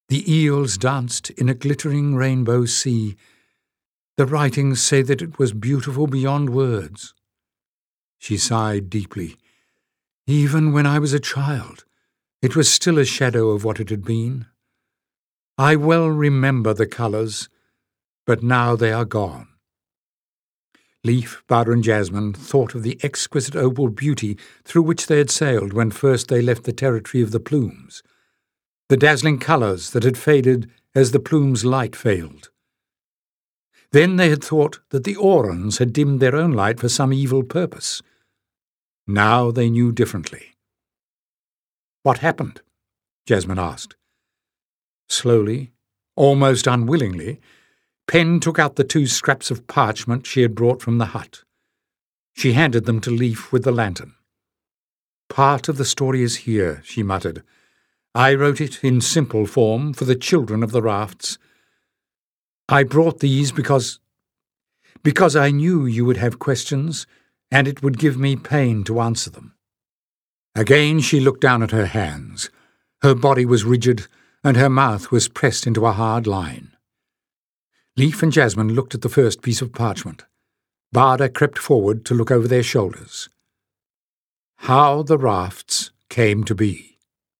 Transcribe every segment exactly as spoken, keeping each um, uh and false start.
The eels danced in a glittering rainbow sea. The writings say that it was beautiful beyond words. She sighed deeply. Even when I was a child, it was still a shadow of what it had been. I well remember the colours, but now they are gone. Leaf, Barbara and Jasmine thought of the exquisite opal beauty through which they had sailed when first they left the territory of the plumes, the dazzling colours that had faded as the plumes' light failed. Then they had thought that the Aurons had dimmed their own light for some evil purpose. Now they knew differently. "What happened?" Jasmine asked. Slowly, almost unwillingly, Pen took out the two scraps of parchment she had brought from the hut. She handed them to Leaf with the lantern. "Part of the story is here," she muttered. "I wrote it in simple form for the children of the rafts. I brought these because... because I knew you would have questions, and it would give me pain to answer them." Again she looked down at her hands. Her body was rigid, and her mouth was pressed into a hard line. Leaf and Jasmine looked at the first piece of parchment. Barda crept forward to look over their shoulders. How the Rafts Came to Be.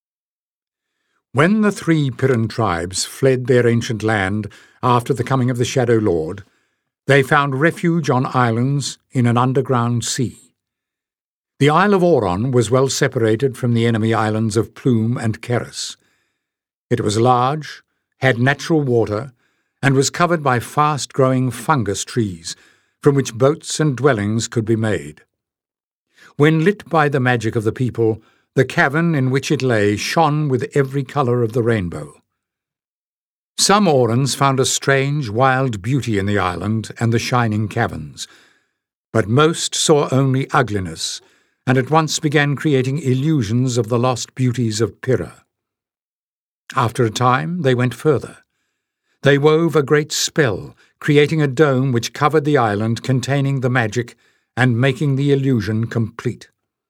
When the three Piran tribes fled their ancient land after the coming of the Shadow Lord, they found refuge on islands in an underground sea. The Isle of Auron was well separated from the enemy islands of Plume and Keris. It was large, had natural water, and was covered by fast-growing fungus trees, from which boats and dwellings could be made. When lit by the magic of the people, the cavern in which it lay shone with every colour of the rainbow. Some Aurons found a strange, wild beauty in the island and the shining caverns, but most saw only ugliness, and at once began creating illusions of the lost beauties of Pyrrha. After a time, they went further. They wove a great spell, creating a dome which covered the island containing the magic and making the illusion complete.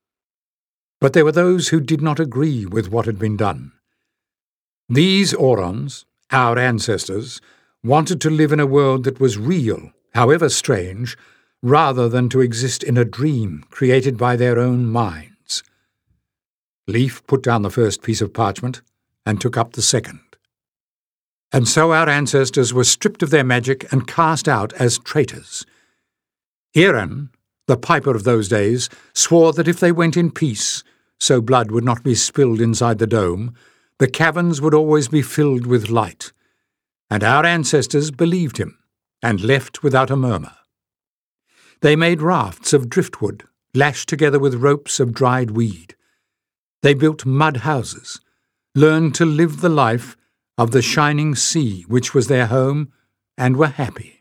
But there were those who did not agree with what had been done. These Aurons, our ancestors, wanted to live in a world that was real, however strange, rather than to exist in a dream created by their own minds. Leaf put down the first piece of parchment and took up the second. And so our ancestors were stripped of their magic and cast out as traitors. Iran, the piper of those days, swore that if they went in peace, so blood would not be spilled inside the dome, the caverns would always be filled with light. And our ancestors believed him, and left without a murmur. They made rafts of driftwood, lashed together with ropes of dried weed. They built mud houses, learned to live the life of the shining sea which was their home, and were happy.